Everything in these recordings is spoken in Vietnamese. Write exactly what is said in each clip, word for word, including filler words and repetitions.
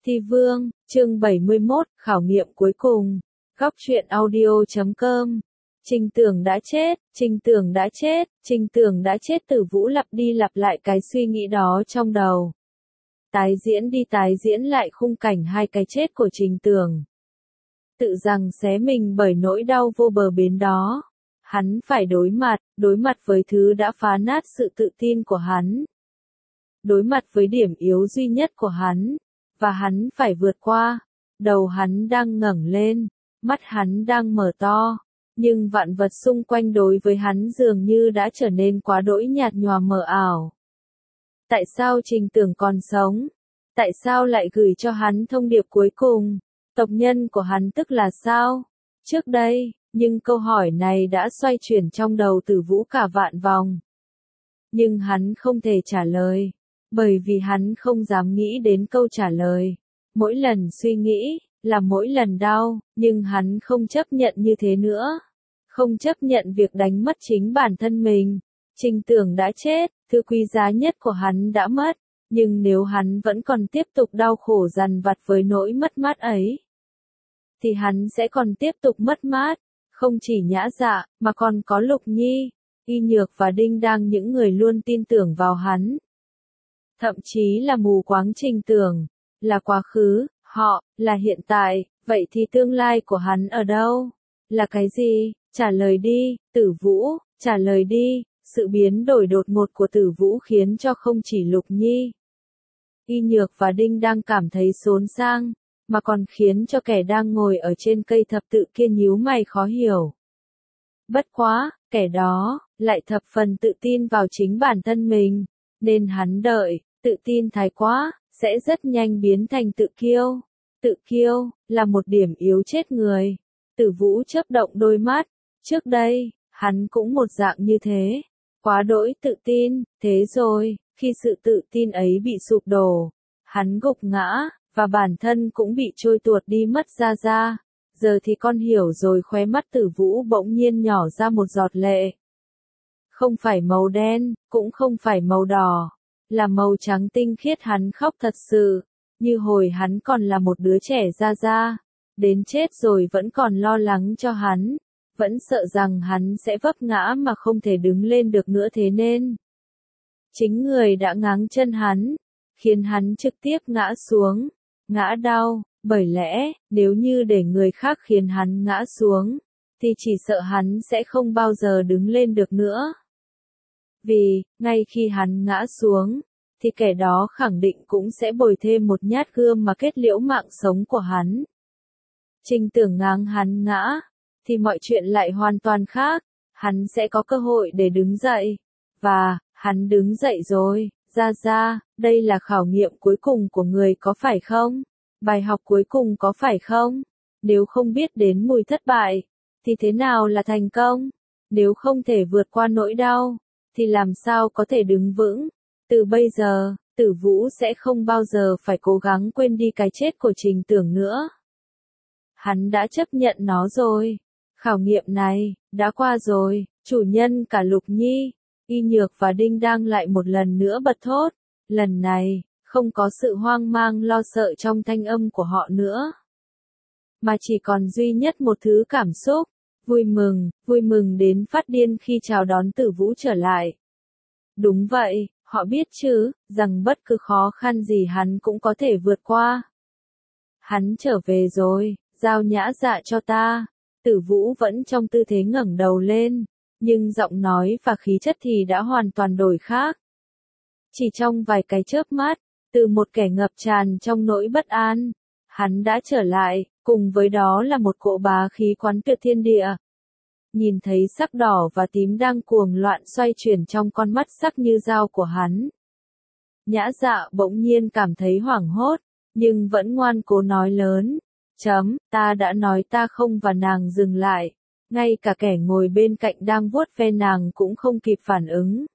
Thi Vương, chương bảy mươi mốt, khảo nghiệm cuối cùng. Góc truyện audio chấm com. Trình Tưởng đã chết, Trình Tưởng đã chết, Trình Tưởng đã chết. Tử Vũ lặp đi lặp lại cái suy nghĩ đó trong đầu. Tái diễn đi tái diễn lại khung cảnh hai cái chết của Trình Tưởng. Tự rằng xé mình bởi nỗi đau vô bờ bến đó. Hắn phải đối mặt, đối mặt với thứ đã phá nát sự tự tin của hắn. Đối mặt với điểm yếu duy nhất của hắn. Và hắn phải vượt qua. Đầu hắn đang ngẩng lên, mắt hắn đang mở to, nhưng vạn vật xung quanh đối với hắn dường như đã trở nên quá đỗi nhạt nhòa mờ ảo. Tại sao Trình Tưởng còn sống? Tại sao lại gửi cho hắn thông điệp cuối cùng? Tộc nhân của hắn tức là sao? Trước đây, nhưng câu hỏi này đã xoay chuyển trong đầu Tử Vũ cả vạn vòng. Nhưng hắn không thể trả lời. Bởi vì hắn không dám nghĩ đến câu trả lời. Mỗi lần suy nghĩ, là mỗi lần đau, nhưng hắn không chấp nhận như thế nữa. Không chấp nhận việc đánh mất chính bản thân mình. Trình Tưởng đã chết, thứ quý giá nhất của hắn đã mất. Nhưng nếu hắn vẫn còn tiếp tục đau khổ dằn vặt với nỗi mất mát ấy, thì hắn sẽ còn tiếp tục mất mát. Không chỉ Nhã Dạ, mà còn có Lục Nhi, Y Nhược và Đinh Đang, những người luôn tin tưởng vào hắn. Thậm chí là mù quáng Trình Tưởng, là quá khứ, họ, là hiện tại, vậy thì tương lai của hắn ở đâu? Là cái gì? Trả lời đi, Tử Vũ, trả lời đi. Sự biến đổi đột ngột của Tử Vũ khiến cho không chỉ Lục Nhi, Y Nhược và Đinh đang cảm thấy xốn sang, mà còn khiến cho kẻ đang ngồi ở trên cây thập tự kia nhíu mày khó hiểu. Bất quá, kẻ đó, lại thập phần tự tin vào chính bản thân mình, nên hắn đợi. Tự tin thái quá, sẽ rất nhanh biến thành tự kiêu. Tự kiêu, là một điểm yếu chết người. Tử Vũ chớp động đôi mắt. Trước đây, hắn cũng một dạng như thế. Quá đỗi tự tin, thế rồi, khi sự tự tin ấy bị sụp đổ, hắn gục ngã, và bản thân cũng bị trôi tuột đi mất ra ra. Giờ thì con hiểu rồi. Khóe mắt Tử Vũ bỗng nhiên nhỏ ra một giọt lệ. Không phải màu đen, cũng không phải màu đỏ. Là màu trắng tinh khiết. Hắn khóc thật sự, như hồi hắn còn là một đứa trẻ ra ra, đến chết rồi vẫn còn lo lắng cho hắn, vẫn sợ rằng hắn sẽ vấp ngã mà không thể đứng lên được nữa, thế nên chính người đã ngáng chân hắn, khiến hắn trực tiếp ngã xuống, ngã đau. Bởi lẽ, nếu như để người khác khiến hắn ngã xuống, thì chỉ sợ hắn sẽ không bao giờ đứng lên được nữa. Vì, ngay khi hắn ngã xuống, thì kẻ đó khẳng định cũng sẽ bồi thêm một nhát gươm mà kết liễu mạng sống của hắn. Trình Tưởng ngáng hắn ngã, thì mọi chuyện lại hoàn toàn khác. Hắn sẽ có cơ hội để đứng dậy. Và, hắn đứng dậy rồi. Ra ra, đây là khảo nghiệm cuối cùng của người có phải không? Bài học cuối cùng có phải không? Nếu không biết đến mùi thất bại, thì thế nào là thành công? Nếu không thể vượt qua nỗi đau, thì làm sao có thể đứng vững? Từ bây giờ, Tử Vũ sẽ không bao giờ phải cố gắng quên đi cái chết của Trình Tưởng nữa. Hắn đã chấp nhận nó rồi. Khảo nghiệm này, đã qua rồi. Chủ nhân cả Lục Nhi, Y Nhược và Đinh đang lại một lần nữa bật thốt. Lần này, không có sự hoang mang lo sợ trong thanh âm của họ nữa. Mà chỉ còn duy nhất một thứ cảm xúc. Vui mừng, vui mừng đến phát điên khi chào đón Tử Vũ trở lại. Đúng vậy. Họ biết chứ, rằng bất cứ khó khăn gì hắn cũng có thể vượt qua. Hắn trở về rồi, giao Nhã Dạ cho ta. Tử Vũ vẫn trong tư thế ngẩng đầu lên, nhưng giọng nói và khí chất thì đã hoàn toàn đổi khác. Chỉ trong vài cái chớp mắt, từ một kẻ ngập tràn trong nỗi bất an, hắn đã trở lại, cùng với đó là một cỗ bá khí quán tuyệt thiên địa. Nhìn thấy sắc đỏ và tím đang cuồng loạn xoay chuyển trong con mắt sắc như dao của hắn, Nhã Dạ bỗng nhiên cảm thấy hoảng hốt, nhưng vẫn ngoan cố nói lớn. Chấm, ta đã nói ta không, và nàng dừng lại. Ngay cả kẻ ngồi bên cạnh đang vuốt ve nàng cũng không kịp phản ứng.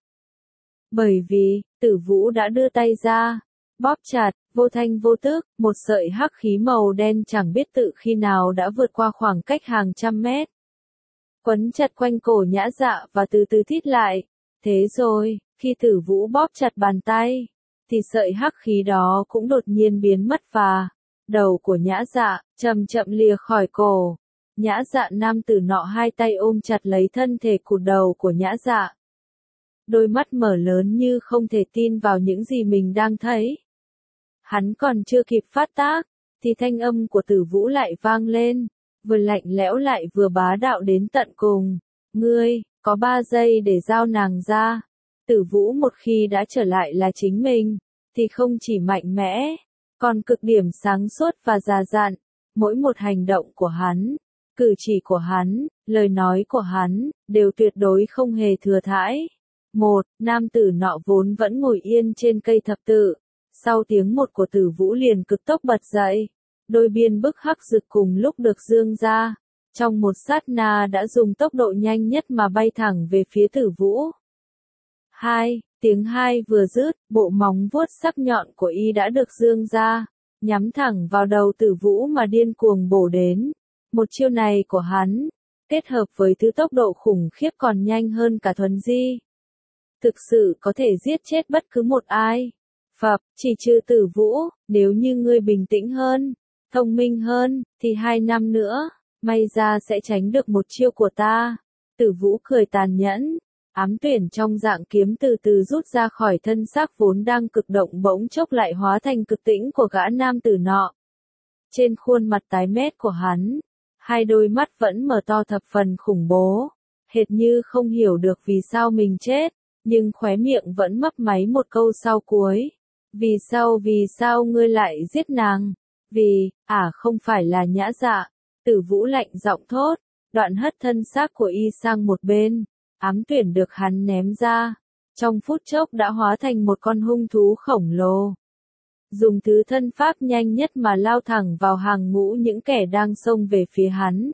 Bởi vì, Tử Vũ đã đưa tay ra, bóp chặt, vô thanh vô tức, một sợi hắc khí màu đen chẳng biết tự khi nào đã vượt qua khoảng cách hàng trăm mét. Quấn chặt quanh cổ Nhã Dạ và từ từ thít lại. Thế rồi, khi Tử Vũ bóp chặt bàn tay, thì sợi hắc khí đó cũng đột nhiên biến mất và Đầu của Nhã Dạ, chậm chậm lìa khỏi cổ. Nhã Dạ nam tử nọ hai tay ôm chặt lấy thân thể cụt đầu của Nhã Dạ. Đôi mắt mở lớn như không thể tin vào những gì mình đang thấy. Hắn còn chưa kịp phát tác, thì thanh âm của Tử Vũ lại vang lên, vừa lạnh lẽo lại vừa bá đạo đến tận cùng. Ngươi, có ba giây để giao nàng ra. Tử Vũ một khi đã trở lại là chính mình, thì không chỉ mạnh mẽ, còn cực điểm sáng suốt và già dặn. Mỗi một hành động của hắn, cử chỉ của hắn, lời nói của hắn, đều tuyệt đối không hề thừa thãi. Một, nam tử nọ vốn vẫn ngồi yên trên cây thập tự. Sau tiếng một của Tử Vũ liền cực tốc bật dậy. Đôi biên bức hắc rực cùng lúc được dương ra. Trong một sát na đã dùng tốc độ nhanh nhất mà bay thẳng về phía Tử Vũ. Hai, tiếng hai vừa dứt, bộ móng vuốt sắc nhọn của y đã được dương ra, nhắm thẳng vào đầu Tử Vũ mà điên cuồng bổ đến. Một chiêu này của hắn, kết hợp với thứ tốc độ khủng khiếp còn nhanh hơn cả thuần di. Thực sự có thể giết chết bất cứ một ai. Phập, chỉ trừ Tử Vũ, nếu như ngươi bình tĩnh hơn, thông minh hơn, thì hai năm nữa, may ra sẽ tránh được một chiêu của ta. Tử Vũ cười tàn nhẫn, ám tuyển trong dạng kiếm từ từ rút ra khỏi thân xác vốn đang cực động bỗng chốc lại hóa thành cực tĩnh của gã nam tử nọ. Trên khuôn mặt tái mét của hắn, hai đôi mắt vẫn mở to thập phần khủng bố, hệt như không hiểu được vì sao mình chết, nhưng khóe miệng vẫn mấp máy một câu sau cuối. Vì sao vì sao ngươi lại giết nàng? Vì, à không phải là Nhã Dạ. Tử Vũ lạnh giọng thốt, đoạn hất thân xác của y sang một bên, ám tuyển được hắn ném ra. Trong phút chốc đã hóa thành một con hung thú khổng lồ. Dùng thứ thân pháp nhanh nhất mà lao thẳng vào hàng ngũ những kẻ đang xông về phía hắn.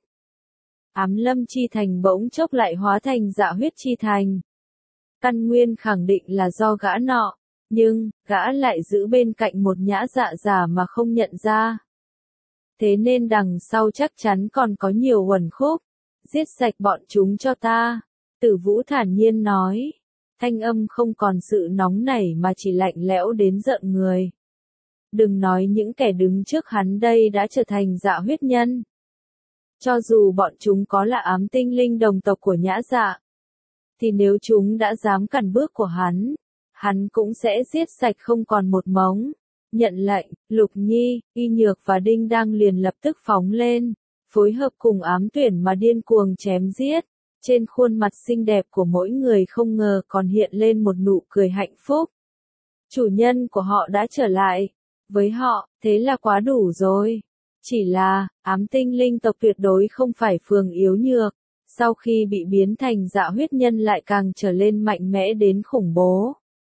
Ám lâm chi thành bỗng chốc lại hóa thành dạ huyết chi thành. Căn nguyên khẳng định là do gã nọ, nhưng, gã lại giữ bên cạnh một Nhã Dạ giả mà không nhận ra. Thế nên đằng sau chắc chắn còn có nhiều uẩn khúc. Giết sạch bọn chúng cho ta. Tử Vũ thản nhiên nói. Thanh âm không còn sự nóng nảy mà chỉ lạnh lẽo đến giận người. Đừng nói những kẻ đứng trước hắn đây đã trở thành dạ huyết nhân. Cho dù bọn chúng có là ám tinh linh đồng tộc của Nhã Dạ, thì nếu chúng đã dám cản bước của hắn, hắn cũng sẽ giết sạch không còn một mống. Nhận lệnh, Lục Nhi, Y Nhược và Đinh Đang liền lập tức phóng lên, phối hợp cùng ám tuyển mà điên cuồng chém giết. Trên khuôn mặt xinh đẹp của mỗi người không ngờ còn hiện lên một nụ cười hạnh phúc. Chủ nhân của họ đã trở lại. Với họ, thế là quá đủ rồi. Chỉ là, ám tinh linh tộc tuyệt đối không phải phường yếu nhược. Sau khi bị biến thành dạ huyết nhân lại càng trở lên mạnh mẽ đến khủng bố.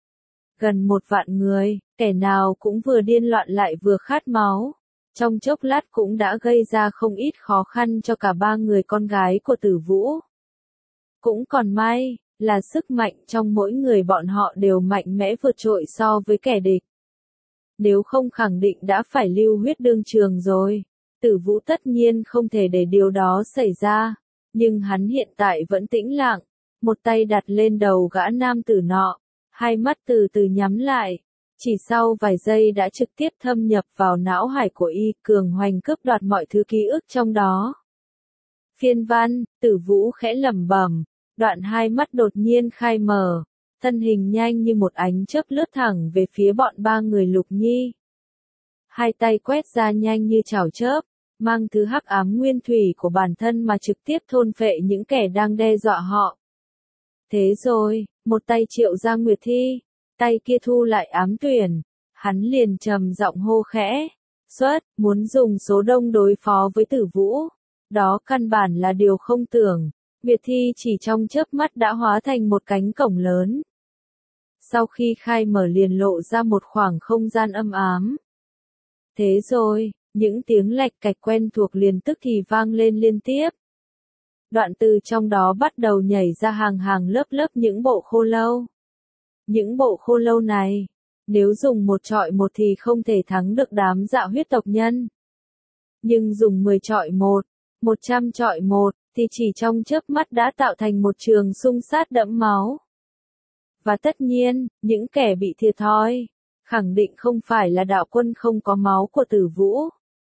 Gần một vạn người, kẻ nào cũng vừa điên loạn lại vừa khát máu. Trong chốc lát cũng đã gây ra không ít khó khăn cho cả ba người con gái của Tử Vũ. Cũng còn may, là sức mạnh trong mỗi người bọn họ đều mạnh mẽ vượt trội so với kẻ địch. Nếu không khẳng định đã phải lưu huyết đương trường rồi. Tử Vũ tất nhiên không thể để điều đó xảy ra. Nhưng hắn hiện tại vẫn tĩnh lặng, một tay đặt lên đầu gã nam tử nọ, hai mắt từ từ nhắm lại, chỉ sau vài giây đã trực tiếp thâm nhập vào não hải của y, cường hoành cướp đoạt mọi thứ ký ức trong đó. Phiên văn, Tử Vũ khẽ lẩm bẩm, đoạn hai mắt đột nhiên khai mở, thân hình nhanh như một ánh chớp lướt thẳng về phía bọn ba người Lục Nhi. Hai tay quét ra nhanh như chảo chớp, mang thứ hắc ám nguyên thủy của bản thân mà trực tiếp thôn phệ những kẻ đang đe dọa họ. Thế rồi, một tay triệu ra Nguyệt Thi, tay kia thu lại ám tuyển, hắn liền trầm giọng hô khẽ, xuất, muốn dùng số đông đối phó với Tử Vũ. Đó căn bản là điều không tưởng, Nguyệt Thi chỉ trong chớp mắt đã hóa thành một cánh cổng lớn. Sau khi khai mở liền lộ ra một khoảng không gian âm ám. Thế rồi, những tiếng lạch cạch quen thuộc liền tức thì vang lên liên tiếp. Đoạn từ trong đó bắt đầu nhảy ra hàng hàng lớp lớp những bộ khô lâu. Những bộ khô lâu này, nếu dùng một trọi một thì không thể thắng được đám dạ huyết tộc nhân. Nhưng dùng mười trọi một, một trăm trọi một, thì chỉ trong chớp mắt đã tạo thành một trường xung sát đẫm máu. Và tất nhiên, những kẻ bị thiệt thòi, khẳng định không phải là đạo quân không có máu của Tử Vũ,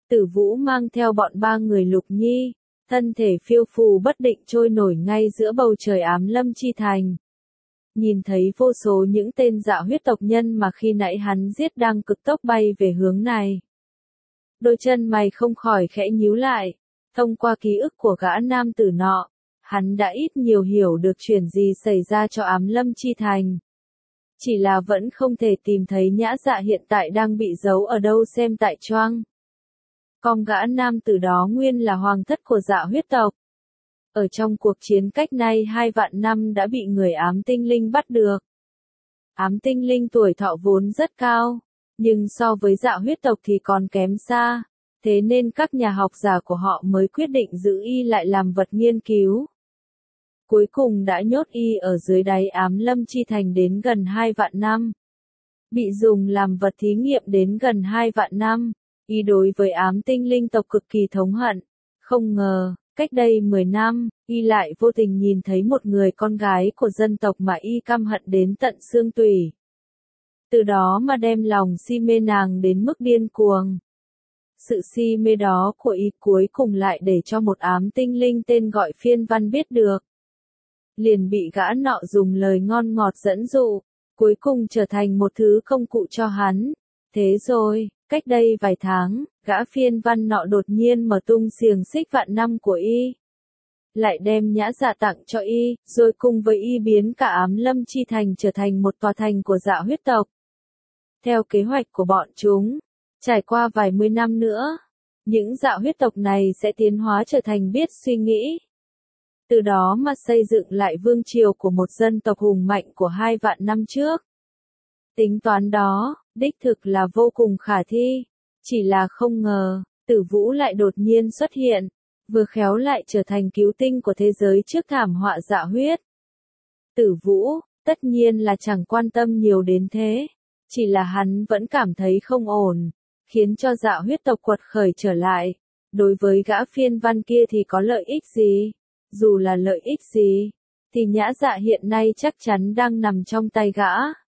Tử Vũ mang theo bọn ba người Lục Nhi, thân thể phiêu phù bất định trôi nổi ngay giữa bầu trời ám lâm chi thành. Nhìn thấy vô số những tên dạ huyết tộc nhân mà khi nãy hắn giết đang cực tốc bay về hướng này. Đôi chân mày không khỏi khẽ nhíu lại, thông qua ký ức của gã nam tử nọ, hắn đã ít nhiều hiểu được chuyện gì xảy ra cho ám lâm chi thành. Chỉ là vẫn không thể tìm thấy Nhã Dạ hiện tại đang bị giấu ở đâu xem tại choang. Con gã nam tử đó nguyên là hoàng thất của dạ huyết tộc. Ở trong cuộc chiến cách nay hai vạn năm đã bị người ám tinh linh bắt được. Ám tinh linh tuổi thọ vốn rất cao, nhưng so với dạ huyết tộc thì còn kém xa, thế nên các nhà học giả của họ mới quyết định giữ y lại làm vật nghiên cứu. Cuối cùng đã nhốt y ở dưới đáy ám lâm chi thành đến gần hai vạn năm. Bị dùng làm vật thí nghiệm đến gần hai vạn năm, y đối với ám tinh linh tộc cực kỳ thống hận. Không ngờ, cách đây mười năm, y lại vô tình nhìn thấy một người con gái của dân tộc mà y căm hận đến tận xương tủy. Từ đó mà đem lòng si mê nàng đến mức điên cuồng. Sự si mê đó của y cuối cùng lại để cho một ám tinh linh tên gọi Phiên Văn biết được. Liền bị gã nọ dùng lời ngon ngọt dẫn dụ, cuối cùng trở thành một thứ công cụ cho hắn. Thế rồi, cách đây vài tháng, gã Phiên Văn nọ đột nhiên mở tung xiềng xích vạn năm của y. Lại đem Nhã Dạ tặng cho y, rồi cùng với y biến cả ám lâm chi thành trở thành một tòa thành của dạ huyết tộc. Theo kế hoạch của bọn chúng, trải qua vài mươi năm nữa, những dạ huyết tộc này sẽ tiến hóa trở thành biết suy nghĩ. Từ đó mà xây dựng lại vương triều của một dân tộc hùng mạnh của hai vạn năm trước. Tính toán đó, đích thực là vô cùng khả thi. Chỉ là không ngờ, Tử Vũ lại đột nhiên xuất hiện, vừa khéo lại trở thành cứu tinh của thế giới trước thảm họa dạ huyết. Tử Vũ, tất nhiên là chẳng quan tâm nhiều đến thế. Chỉ là hắn vẫn cảm thấy không ổn, khiến cho dạ huyết tộc quật khởi trở lại. Đối với gã Phiên Văn kia thì có lợi ích gì? Dù là lợi ích gì, thì Nhã Dạ hiện nay chắc chắn đang nằm trong tay gã.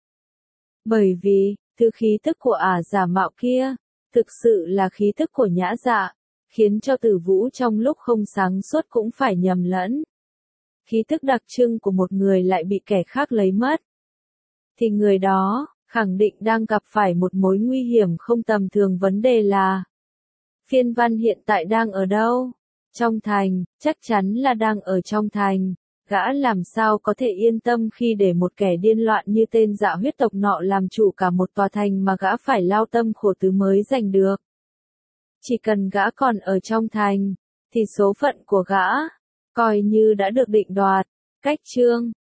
Bởi vì, thứ khí tức của ả giả mạo kia, thực sự là khí tức của Nhã Dạ, khiến cho Tử Vũ trong lúc không sáng suốt cũng phải nhầm lẫn. Khí tức đặc trưng của một người lại bị kẻ khác lấy mất. Thì người đó, khẳng định đang gặp phải một mối nguy hiểm không tầm thường. Vấn đề là, Phiên Văn hiện tại đang ở đâu? Trong thành, chắc chắn là đang ở trong thành. Gã làm sao có thể yên tâm khi để một kẻ điên loạn như tên dạ huyết tộc nọ làm chủ cả một tòa thành mà gã phải lao tâm khổ tứ mới giành được. Chỉ cần gã còn ở trong thành, thì số phận của gã, coi như đã được định đoạt. Cách chương